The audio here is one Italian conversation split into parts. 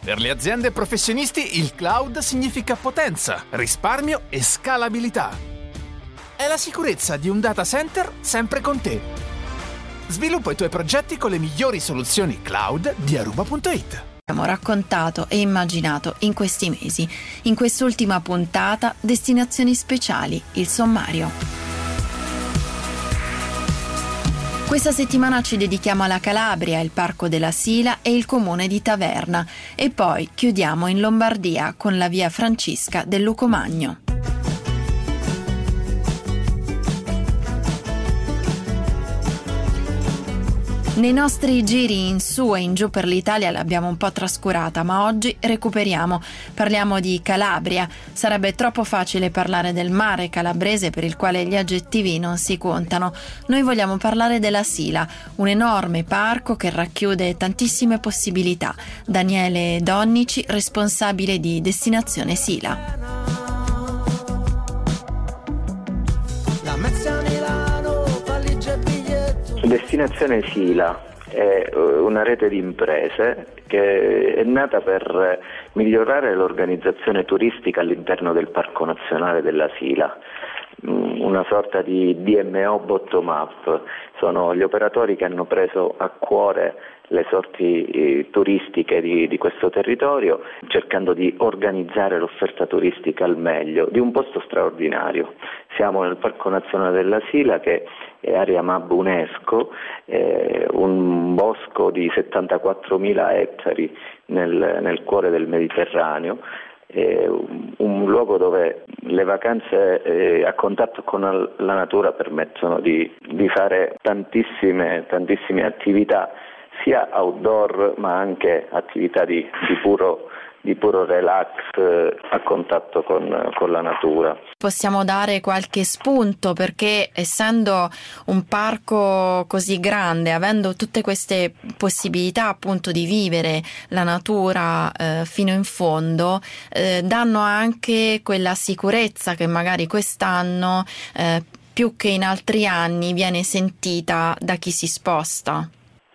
Per le aziende e professionisti il cloud significa potenza, risparmio e scalabilità. È la sicurezza di un data center sempre con te. Sviluppa i tuoi progetti con le migliori soluzioni cloud di Aruba.it. Abbiamo raccontato e immaginato in questi mesi. In quest'ultima puntata, destinazioni speciali, il sommario. Questa settimana ci dedichiamo alla Calabria, il Parco della Sila e il comune di Taverna e poi chiudiamo in Lombardia con la via Francisca del Lucomagno. Nei nostri giri in su e in giù per l'Italia l'abbiamo un po' trascurata, ma oggi recuperiamo. Parliamo di Calabria. Sarebbe troppo facile parlare del mare calabrese per il quale gli aggettivi non si contano. Noi vogliamo parlare della Sila, un enorme parco che racchiude tantissime possibilità. Daniele Donnici, responsabile di Destinazione Sila. Destinazione Sila è una rete di imprese che è nata per migliorare l'organizzazione turistica all'interno del Parco Nazionale della Sila, una sorta di DMO bottom up. Sono gli operatori che hanno preso a cuore le sorti turistiche di questo territorio, cercando di organizzare l'offerta turistica al meglio di un posto straordinario. Siamo nel Parco Nazionale della Sila, che è area MAB UNESCO, un bosco di 74.000 ettari nel cuore del Mediterraneo, un luogo dove le vacanze a contatto con la natura permettono di fare tantissime attività, sia outdoor ma anche attività di puro relax a contatto con la natura. Possiamo dare qualche spunto perché, essendo un parco così grande, avendo tutte queste possibilità appunto di vivere la natura fino in fondo, danno anche quella sicurezza che magari quest'anno più che in altri anni viene sentita da chi si sposta.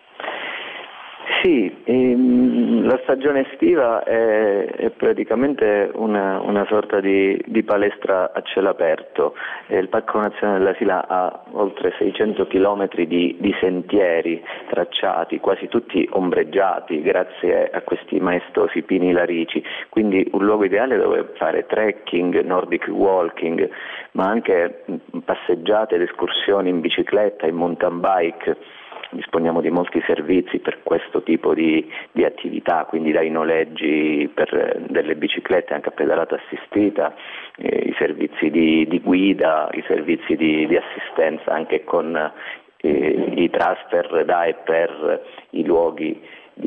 Sì, la stagione estiva è praticamente una sorta di palestra a cielo aperto. Il Parco Nazionale della Sila ha oltre 600 chilometri di sentieri tracciati, quasi tutti ombreggiati grazie a questi maestosi pini larici, quindi un luogo ideale dove fare trekking, nordic walking, ma anche passeggiate ed escursioni in bicicletta, in mountain bike. Disponiamo di molti servizi per questo tipo di attività, quindi dai noleggi delle biciclette anche a pedalata assistita, i servizi di guida, i servizi di assistenza anche con i transfer da e per i luoghi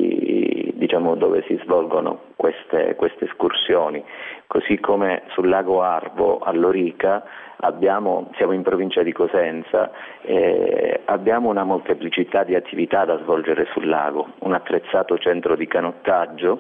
dove si svolgono queste escursioni. Così come sul lago Arvo a Lorica siamo in provincia di Cosenza, abbiamo una molteplicità di attività da svolgere sul lago, un attrezzato centro di canottaggio,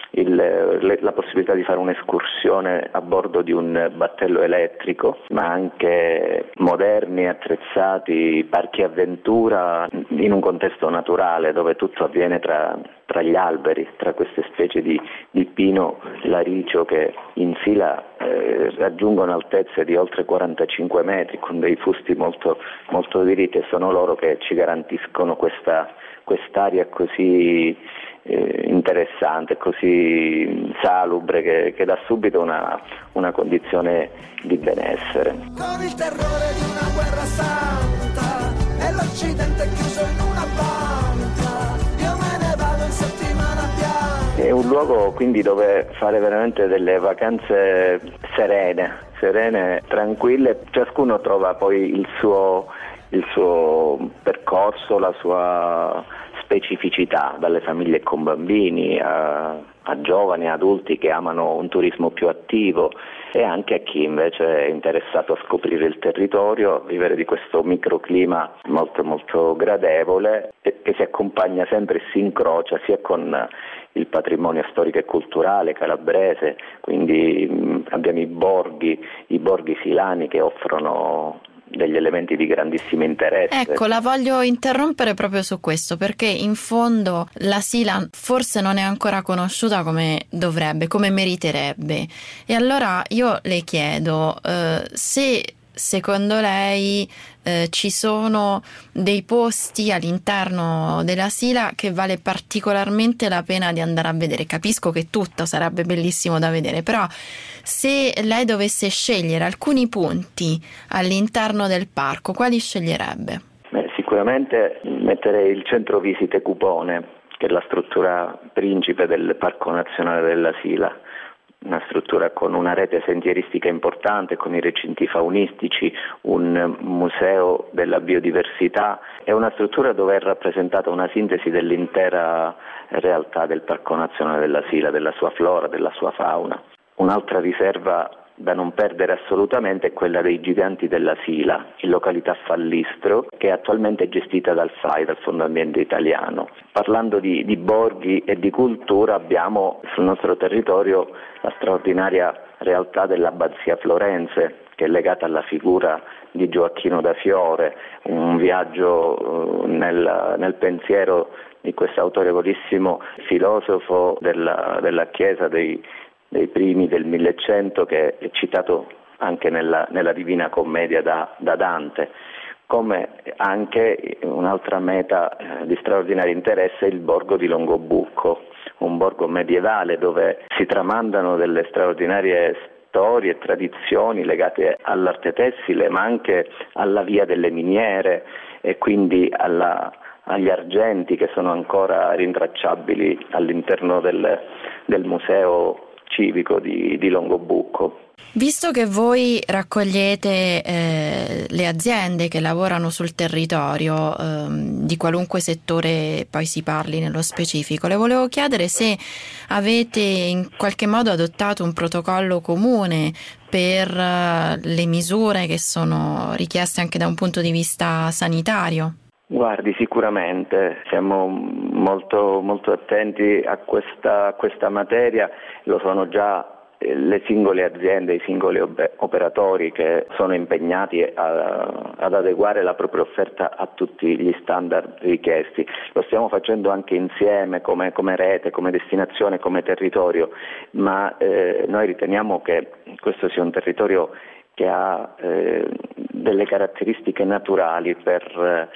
la possibilità di fare un'escursione a bordo di un battello elettrico, ma anche moderni attrezzati parchi avventura in un contesto naturale dove tutto avviene tra gli alberi, tra queste specie di pino laricio che in Sila raggiungono altezze di oltre 45 metri con dei fusti molto, molto diritti, e sono loro che ci garantiscono quest'aria così interessante, così salubre che dà subito una condizione di benessere. Con il terrore di una guerra santa e l'Occidente chiuso in una banca, io me ne vado in settimana bianca. È un luogo quindi dove fare veramente delle vacanze serene, tranquille. Ciascuno trova poi il suo percorso, la sua specificità, dalle famiglie con bambini a giovani, adulti che amano un turismo più attivo, e anche a chi invece è interessato a scoprire il territorio, a vivere di questo microclima molto molto gradevole, che si accompagna sempre e si incrocia sia con il patrimonio storico e culturale calabrese, quindi abbiamo i borghi silani che offrono degli elementi di grandissimo interesse. Ecco, la voglio interrompere proprio su questo, perché in fondo la Sila forse non è ancora conosciuta come dovrebbe, come meriterebbe. E allora io le chiedo se secondo lei ci sono dei posti all'interno della Sila che vale particolarmente la pena di andare a vedere. Capisco che tutto sarebbe bellissimo da vedere, però se lei dovesse scegliere alcuni punti all'interno del parco, quali sceglierebbe? Sicuramente metterei il centro visite Cupone, che è la struttura principe del Parco Nazionale della Sila. Una struttura con una rete sentieristica importante, con i recinti faunistici, un museo della biodiversità. È una struttura dove è rappresentata una sintesi dell'intera realtà del Parco Nazionale della Sila, della sua flora, della sua fauna. Un'altra riserva da non perdere assolutamente è quella dei Giganti della Sila, in località Fallistro, che attualmente è gestita dal FAI, dal Fondo Ambiente Italiano. Parlando di borghi e di cultura, abbiamo sul nostro territorio la straordinaria realtà dell'Abbazia Florense, che è legata alla figura di Gioacchino da Fiore, un viaggio nel pensiero di questo autorevolissimo filosofo della Chiesa dei primi del 1100, che è citato anche nella Divina Commedia da Dante. Come anche un'altra meta di straordinario interesse è il borgo di Longobucco, un borgo medievale dove si tramandano delle straordinarie storie e tradizioni legate all'arte tessile, ma anche alla via delle miniere e quindi agli argenti che sono ancora rintracciabili all'interno del museo civico di Longobucco. Visto che voi raccogliete le aziende che lavorano sul territorio di qualunque settore poi si parli nello specifico, le volevo chiedere se avete in qualche modo adottato un protocollo comune per le misure che sono richieste anche da un punto di vista sanitario. Guardi, sicuramente siamo molto, molto attenti a questa materia, lo sono già le singole aziende, i singoli operatori che sono impegnati ad adeguare la propria offerta a tutti gli standard richiesti. Lo stiamo facendo anche insieme come rete, come destinazione, come territorio, ma noi riteniamo che questo sia un territorio che ha delle caratteristiche naturali per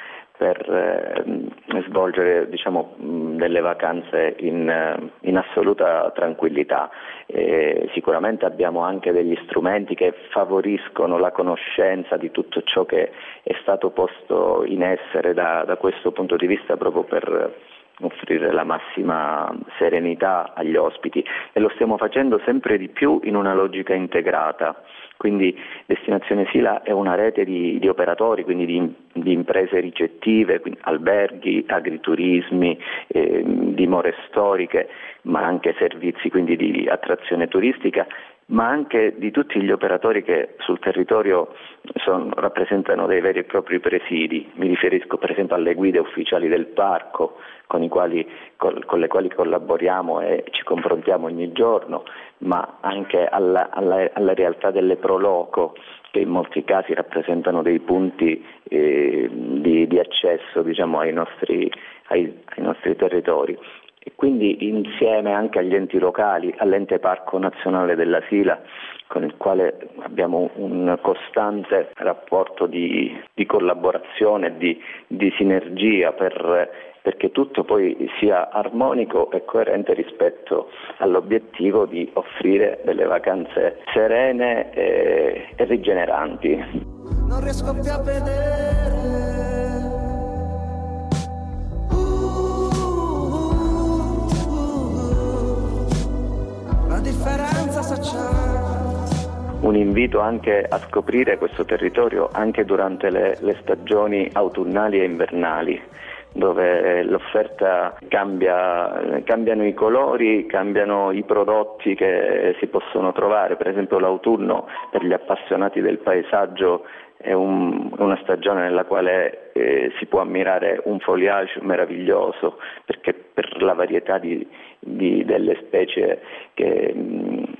svolgere delle vacanze in assoluta tranquillità. Sicuramente abbiamo anche degli strumenti che favoriscono la conoscenza di tutto ciò che è stato posto in essere da questo punto di vista, proprio per offrire la massima serenità agli ospiti, e lo stiamo facendo sempre di più in una logica integrata. Quindi Destinazione Sila è una rete di operatori, quindi di imprese ricettive, quindi alberghi, agriturismi, dimore storiche, ma anche servizi quindi di attrazione turistica, ma anche di tutti gli operatori che sul territorio rappresentano dei veri e propri presidi. Mi riferisco per esempio alle guide ufficiali del parco, con le quali collaboriamo e ci confrontiamo ogni giorno, ma anche alla realtà delle Proloco, che in molti casi rappresentano dei punti di accesso ai nostri territori. E quindi insieme anche agli enti locali, all'ente Parco Nazionale della Sila, con il quale abbiamo un costante rapporto di collaborazione, di sinergia perché tutto poi sia armonico e coerente rispetto all'obiettivo di offrire delle vacanze serene e rigeneranti. Non riesco più a vedere la differenza sociale. Un invito anche a scoprire questo territorio anche durante le stagioni autunnali e invernali, dove l'offerta cambiano i colori, cambiano i prodotti che si possono trovare. Per esempio l'autunno, per gli appassionati del paesaggio, è una stagione nella quale si può ammirare un foliage meraviglioso, perché per la varietà delle specie che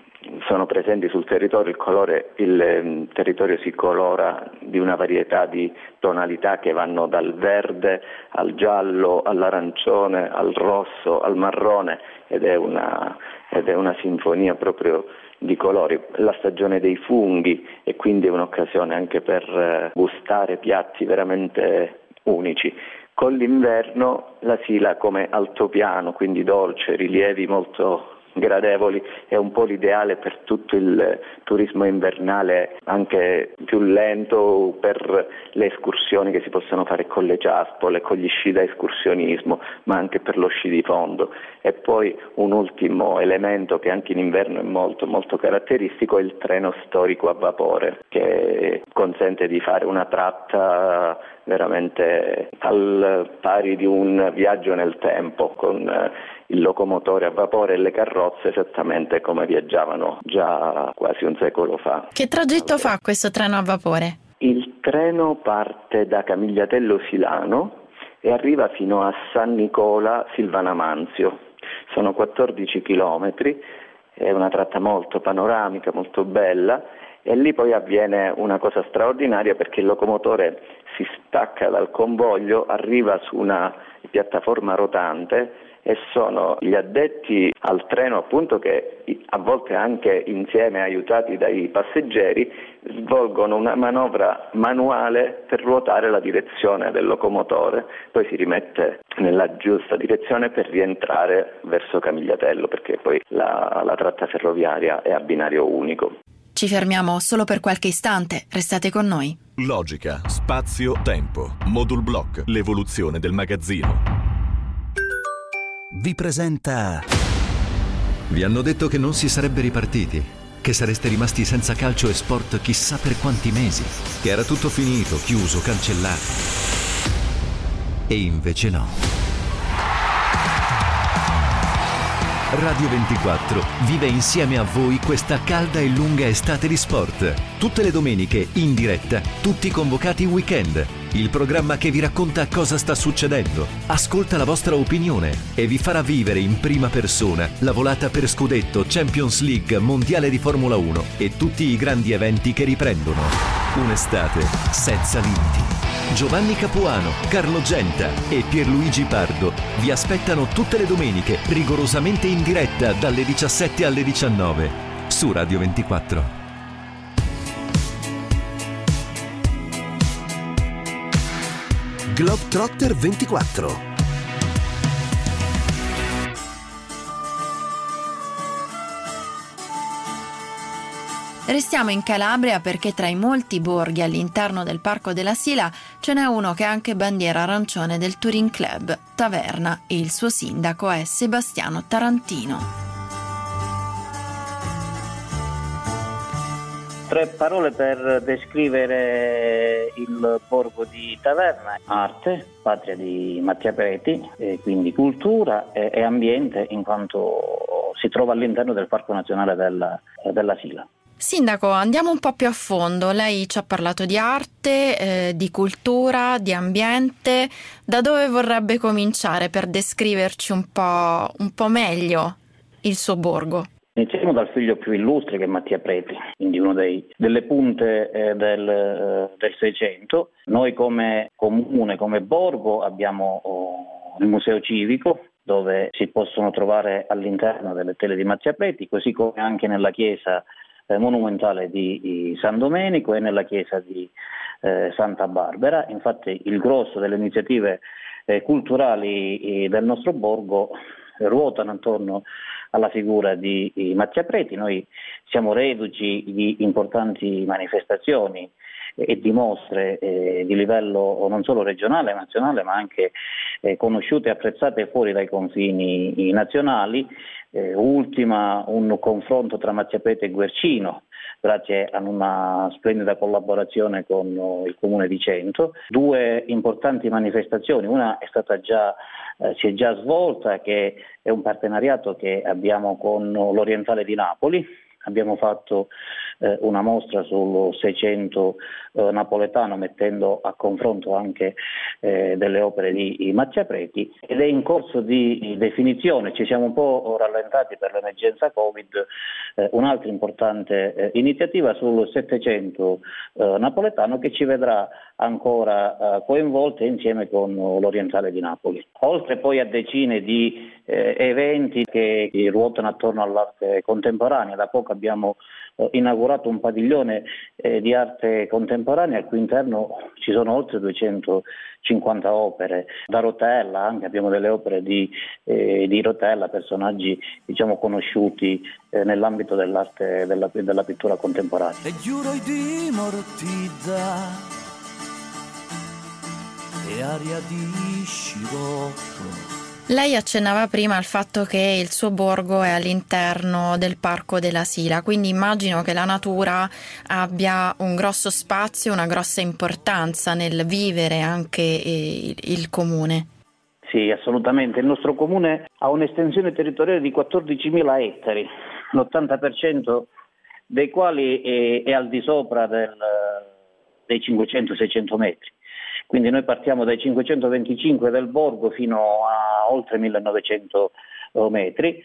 sono presenti sul territorio. Il territorio si colora di una varietà di tonalità che vanno dal verde al giallo, all'arancione, al rosso, al marrone, ed è una sinfonia proprio di colori. La stagione dei funghi e quindi è un'occasione anche per gustare piatti veramente unici. Con l'inverno la Sila come altopiano, quindi dolce, rilievi molto gradevoli, è un po' l'ideale per tutto il turismo invernale, anche più lento, per le escursioni che si possono fare con le ciaspole, con gli sci da escursionismo, ma anche per lo sci di fondo. E poi un ultimo elemento che anche in inverno è molto molto caratteristico è il treno storico a vapore, che consente di fare una tratta veramente al pari di un viaggio nel tempo, con il locomotore a vapore e le carrozze esattamente come viaggiavano già quasi un secolo fa. Che tragitto fa questo treno a vapore? Il treno parte da Camigliatello Silano e arriva fino a San Nicola Silvanamanzio. Sono 14 chilometri, è una tratta molto panoramica, molto bella, e lì poi avviene una cosa straordinaria, perché il locomotore si stacca dal convoglio, arriva su una piattaforma rotante e sono gli addetti al treno, appunto, che a volte anche insieme aiutati dai passeggeri svolgono una manovra manuale per ruotare la direzione del locomotore, poi si rimette nella giusta direzione per rientrare verso Camigliatello, perché poi la tratta ferroviaria è a binario unico. Ci fermiamo solo per qualche istante, restate con noi. Logica, spazio, tempo. Modul Block, l'evoluzione del magazzino. Vi presenta... Vi hanno detto che non si sarebbe ripartiti, che sareste rimasti senza calcio e sport chissà per quanti mesi, che era tutto finito, chiuso, cancellato. E invece no. Radio 24 vive insieme a voi questa calda e lunga estate di sport. Tutte le domeniche, in diretta, tutti convocati in weekend. Il programma che vi racconta cosa sta succedendo, ascolta la vostra opinione e vi farà vivere in prima persona la volata per scudetto, Champions League, Mondiale di Formula 1 e tutti i grandi eventi che riprendono. Un'estate senza limiti. Giovanni Capuano, Carlo Genta e Pierluigi Pardo vi aspettano tutte le domeniche, rigorosamente in diretta dalle 17 alle 19 su Radio 24. Globetrotter 24. Restiamo in Calabria perché tra i molti borghi all'interno del Parco della Sila ce n'è uno che è anche bandiera arancione del Touring Club, Taverna, e il suo sindaco è Sebastiano Tarantino. 3 parole per descrivere il borgo di Taverna: arte, patria di Mattia Preti, e quindi cultura e ambiente, in quanto si trova all'interno del Parco Nazionale della Sila. Sindaco, andiamo un po' più a fondo. Lei ci ha parlato di arte, di cultura, di ambiente. Da dove vorrebbe cominciare per descriverci un po' meglio il suo borgo? Iniziamo dal figlio più illustre, che è Mattia Preti, quindi uno delle punte del Seicento. Noi come comune, come borgo, abbiamo il museo civico, dove si possono trovare all'interno delle tele di Mattia Preti, così come anche nella chiesa monumentale di San Domenico e nella chiesa di Santa Barbara. Infatti il grosso delle iniziative culturali del nostro borgo ruotano attorno alla figura di Mattia Preti. Noi siamo reduci di importanti manifestazioni e di mostre di livello non solo regionale, nazionale, ma anche conosciute e apprezzate fuori dai confini nazionali. Ultima un confronto tra Mattia Preti e Guercino, grazie a una splendida collaborazione con il Comune di Cento. 2 importanti manifestazioni, una si è già svolta, che è un partenariato che abbiamo con l'Orientale di Napoli. Abbiamo fatto una mostra sul Seicento napoletano, mettendo a confronto anche delle opere di Mattia Preti, ed è in corso di definizione. Ci siamo un po' rallentati per l'emergenza Covid, un'altra importante iniziativa sul Settecento napoletano, che ci vedrà ancora coinvolte insieme con l'Orientale di Napoli, oltre poi a decine di eventi che ruotano attorno all'arte contemporanea. Da poco abbiamo inaugurato un padiglione di arte contemporanea al cui interno ci sono oltre 250 opere. Da Rotella anche abbiamo delle opere di Rotella, personaggi diciamo conosciuti nell'ambito dell'arte della pittura contemporanea. E giuro di mortizza e aria di scirocco. Lei accennava prima al fatto che il suo borgo è all'interno del Parco della Sila, quindi immagino che la natura abbia un grosso spazio, una grossa importanza nel vivere anche il comune. Sì, assolutamente. Il nostro comune ha un'estensione territoriale di 14.000 ettari, l'80% dei quali è al di sopra dei 500-600 metri. Quindi noi partiamo dai 525 del borgo fino a oltre 1900 metri.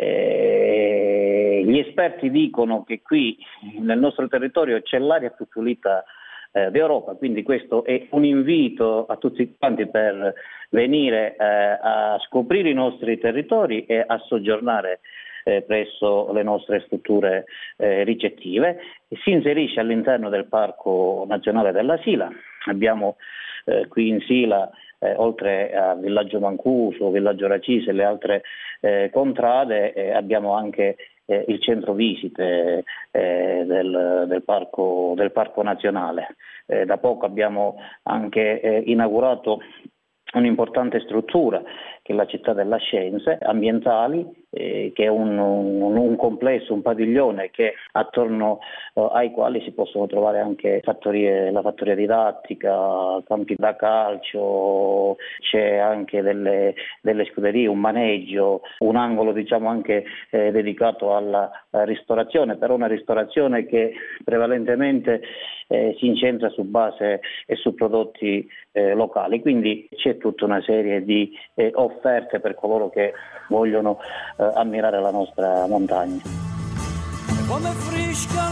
Gli esperti dicono che qui nel nostro territorio c'è l'aria più pulita d'Europa, quindi questo è un invito a tutti quanti per venire a scoprire i nostri territori e a soggiornare presso le nostre strutture ricettive. Si inserisce all'interno del Parco Nazionale della Sila. Abbiamo qui in Sila, oltre a Villaggio Mancuso, Villaggio Racise e le altre contrade, abbiamo anche il centro visite del Parco Nazionale. Da poco abbiamo anche inaugurato un'importante struttura che è la Città della Scienze Ambientali, che è un complesso, un padiglione che attorno ai quali si possono trovare anche la fattoria didattica, campi da calcio, c'è anche delle scuderie, un maneggio, un angolo diciamo anche dedicato alla ristorazione, però una ristorazione che prevalentemente si incentra su base e su prodotti locali, quindi c'è tutta una serie di offerte per coloro che vogliono ammirare la nostra montagna. Come fresca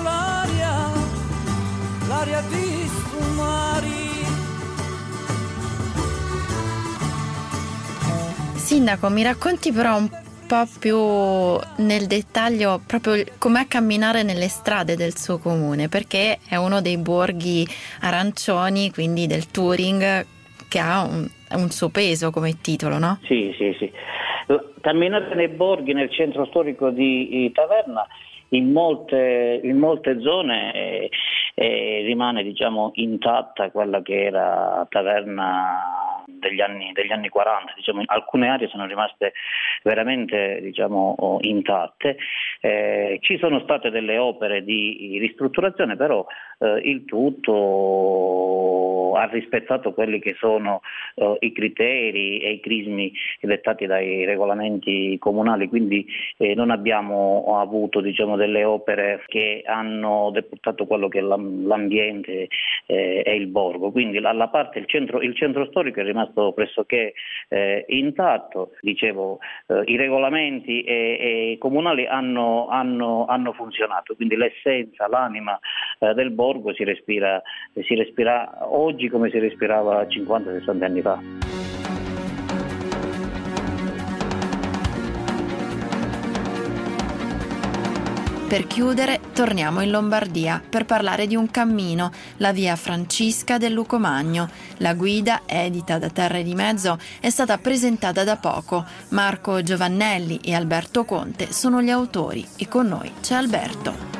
l'aria di Sumari. Sindaco, mi racconti però un po' più nel dettaglio proprio com'è camminare nelle strade del suo comune, perché è uno dei borghi arancioni, quindi del touring, che ha un suo peso come titolo, no? Sì. Camminare nei borghi, nel centro storico di Taverna, in molte zone rimane diciamo intatta quella che era Taverna degli anni 40, diciamo, alcune aree sono rimaste veramente diciamo intatte. Ci sono state delle opere di ristrutturazione, però il tutto ha rispettato quelli che sono i criteri e i crismi dettati dai regolamenti comunali, quindi non abbiamo avuto diciamo delle opere che hanno deportato quello che è l'ambiente e il borgo, quindi la parte il centro storico è rimasto pressoché intatto. Dicevo, i regolamenti comunali hanno funzionato, quindi l'essenza, l'anima del borgo si respira oggi come si respirava 50-60 anni fa. Per chiudere, torniamo in Lombardia per parlare di un cammino, la via Francisca del Lucomagno. La guida, edita da Terre di Mezzo, è stata presentata da poco. Marco Giovannelli e Alberto Conte sono gli autori e con noi c'è Alberto.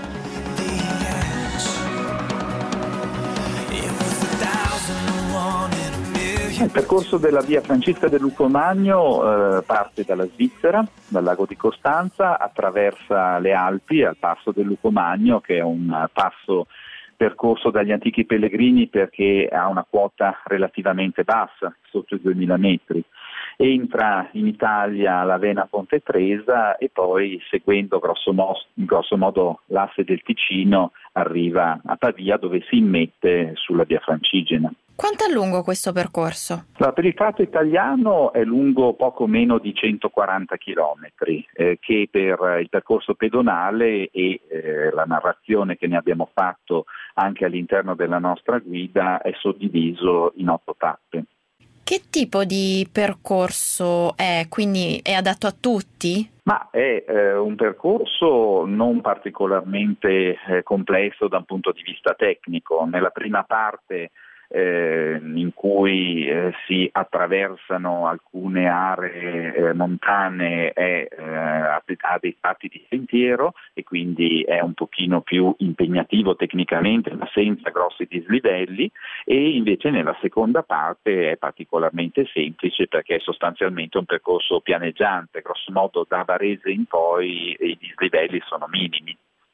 Il percorso della via Francisca del Lucomagno parte dalla Svizzera, dal lago di Costanza, attraversa le Alpi al passo del Lucomagno, che è un passo percorso dagli antichi pellegrini perché ha una quota relativamente bassa, sotto i 2000 metri, entra in Italia l'Avena Ponte Tresa e poi, seguendo grosso modo l'asse del Ticino, arriva a Pavia, dove si immette sulla via Francigena. Quanto è lungo questo percorso? Per il tratto italiano è lungo poco meno di 140 chilometri, che per il percorso pedonale e la narrazione che ne abbiamo fatto anche all'interno della nostra guida è suddiviso in 8 tappe. Che tipo di percorso è? Quindi è adatto a tutti? Ma è un percorso non particolarmente complesso da un punto di vista tecnico. Nella prima parte in cui si attraversano alcune aree montane ha dei tratti di sentiero e quindi è un pochino più impegnativo tecnicamente, ma senza grossi dislivelli, e invece nella seconda parte è particolarmente semplice perché è sostanzialmente un percorso pianeggiante, grosso modo da Varese in poi i dislivelli sono minimi.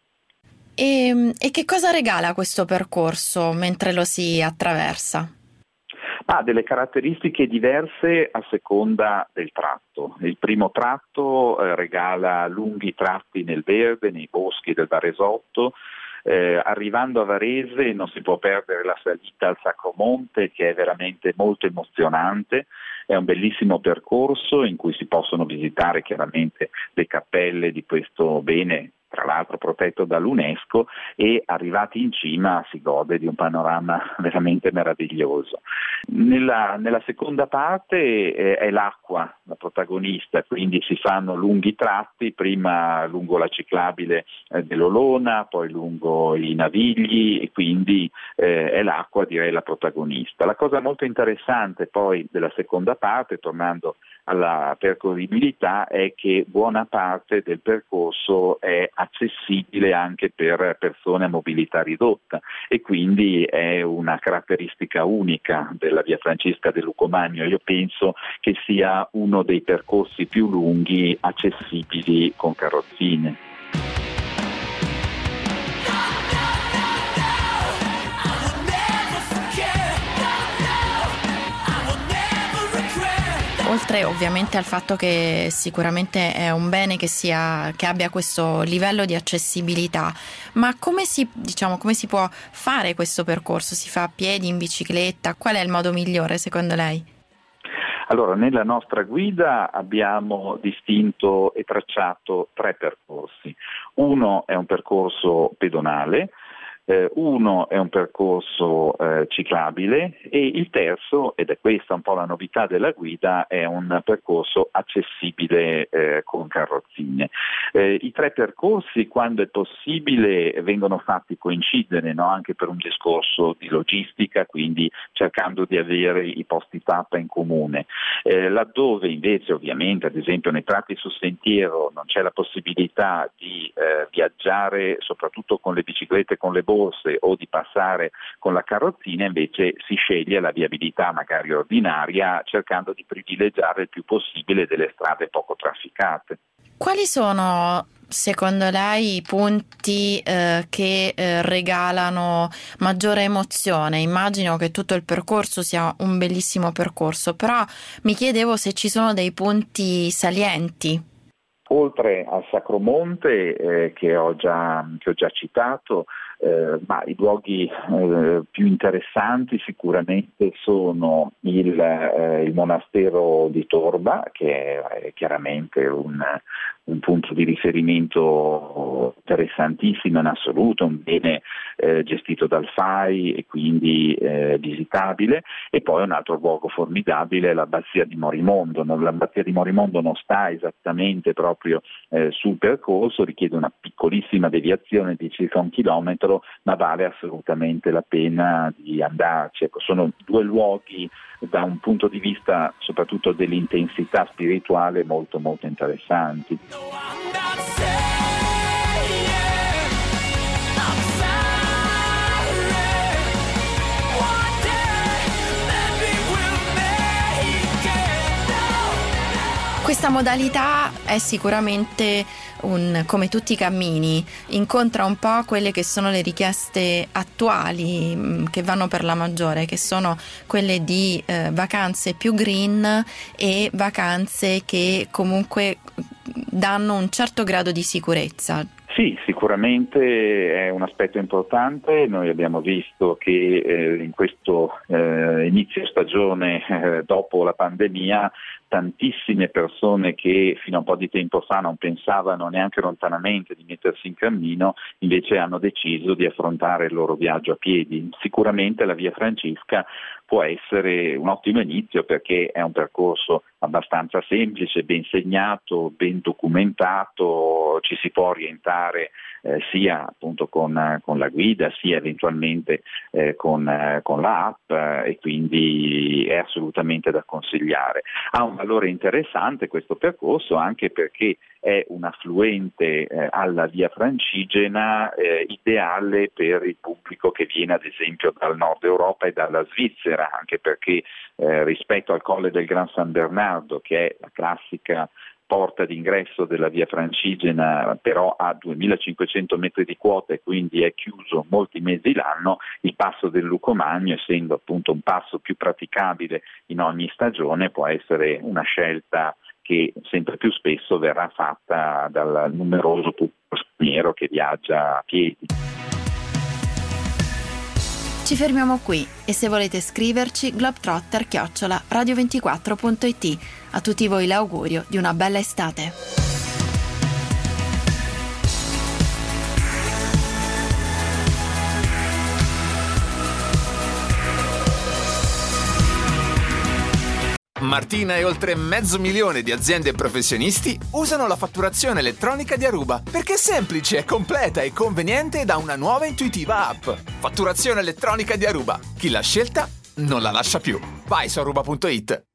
E che cosa regala questo percorso mentre lo si attraversa? Ha delle caratteristiche diverse a seconda del tratto. Il primo tratto regala lunghi tratti nel verde, nei boschi del Varesotto. Arrivando a Varese non si può perdere la salita al Sacromonte, che è veramente molto emozionante. È un bellissimo percorso in cui si possono visitare chiaramente le cappelle di questo bene, tra l'altro protetto dall'UNESCO, e arrivati in cima si gode di un panorama veramente meraviglioso. Nella seconda parte è l'acqua la protagonista, quindi si fanno lunghi tratti, prima lungo la ciclabile dell'Olona, poi lungo i Navigli, e quindi è l'acqua, direi, la protagonista. La cosa molto interessante poi della seconda parte, tornando alla percorribilità, è che buona parte del percorso è accessibile anche per persone a mobilità ridotta e quindi è una caratteristica unica della via Francesca del Lucomagno. Io penso che sia uno dei percorsi più lunghi accessibili con carrozzine. Oltre ovviamente al fatto che sicuramente è un bene che abbia questo livello di accessibilità, ma come si può fare questo percorso? Si fa a piedi, in bicicletta? Qual è il modo migliore secondo lei? Allora, nella nostra guida abbiamo distinto e tracciato 3 percorsi. Uno è un percorso pedonale, uno è un percorso ciclabile e il terzo, ed è questa un po' la novità della guida, è un percorso accessibile con carrozzine. I 3 percorsi, quando è possibile, vengono fatti coincidere, no? Anche per un discorso di logistica, quindi cercando di avere i posti tappa in comune. Laddove invece ovviamente, ad esempio nei tratti su sentiero, non c'è la possibilità di viaggiare soprattutto con le biciclette, con le borse, o di passare con la carrozzina, invece si sceglie la viabilità magari ordinaria, cercando di privilegiare il più possibile delle strade poco trafficate. Quali sono secondo lei i punti che regalano maggiore emozione? Immagino che tutto il percorso sia un bellissimo percorso, però mi chiedevo se ci sono dei punti salienti. Oltre al Sacromonte che ho già citato, ma i luoghi più interessanti sicuramente sono il monastero di Torba, che è chiaramente un punto di riferimento interessantissimo in assoluto, un bene gestito dal FAI e quindi visitabile, e poi un altro luogo formidabile è l'Abbazia di Morimondo. L'Abbazia di Morimondo non sta esattamente proprio sul percorso, richiede una piccolissima deviazione di circa 1 chilometro, ma vale assolutamente la pena di andarci. Ecco, sono 2 luoghi da un punto di vista soprattutto dell'intensità spirituale molto molto interessanti. Questa Questa modalità è sicuramente come tutti i cammini, incontra un po' quelle che sono le richieste attuali che vanno per la maggiore, che sono quelle di vacanze più green e vacanze che comunque danno un certo grado di sicurezza. Sì, sicuramente è un aspetto importante. Noi abbiamo visto che in questo inizio stagione dopo la pandemia tantissime persone che fino a un po' di tempo fa non pensavano neanche lontanamente di mettersi in cammino, invece hanno deciso di affrontare il loro viaggio a piedi. Sicuramente la Via Francisca può essere un ottimo inizio perché è un percorso abbastanza semplice, ben segnato, ben documentato, ci si può orientare sia appunto con la guida sia eventualmente con la app e quindi è assolutamente da consigliare. Ha un valore interessante questo percorso anche perché è un affluente alla Via Francigena ideale per il pubblico che viene ad esempio dal nord Europa e dalla Svizzera, anche perché rispetto al Colle del Gran San Bernardo, che è la classica porta d'ingresso della Via Francigena, però ha 2500 metri di quota e quindi è chiuso molti mesi l'anno, il passo del Lucomagno, essendo appunto un passo più praticabile in ogni stagione, può essere una scelta che sempre più spesso verrà fatta dal numeroso pubblico straniero che viaggia a piedi. Ci fermiamo qui e se volete scriverci globetrotter@radio24.it. A tutti voi l'augurio di una bella estate. Martina e oltre 500.000 di aziende e professionisti usano la fatturazione elettronica di Aruba perché è semplice, completa e conveniente da una nuova e intuitiva app. Fatturazione elettronica di Aruba. Chi l'ha scelta non la lascia più. Vai su aruba.it.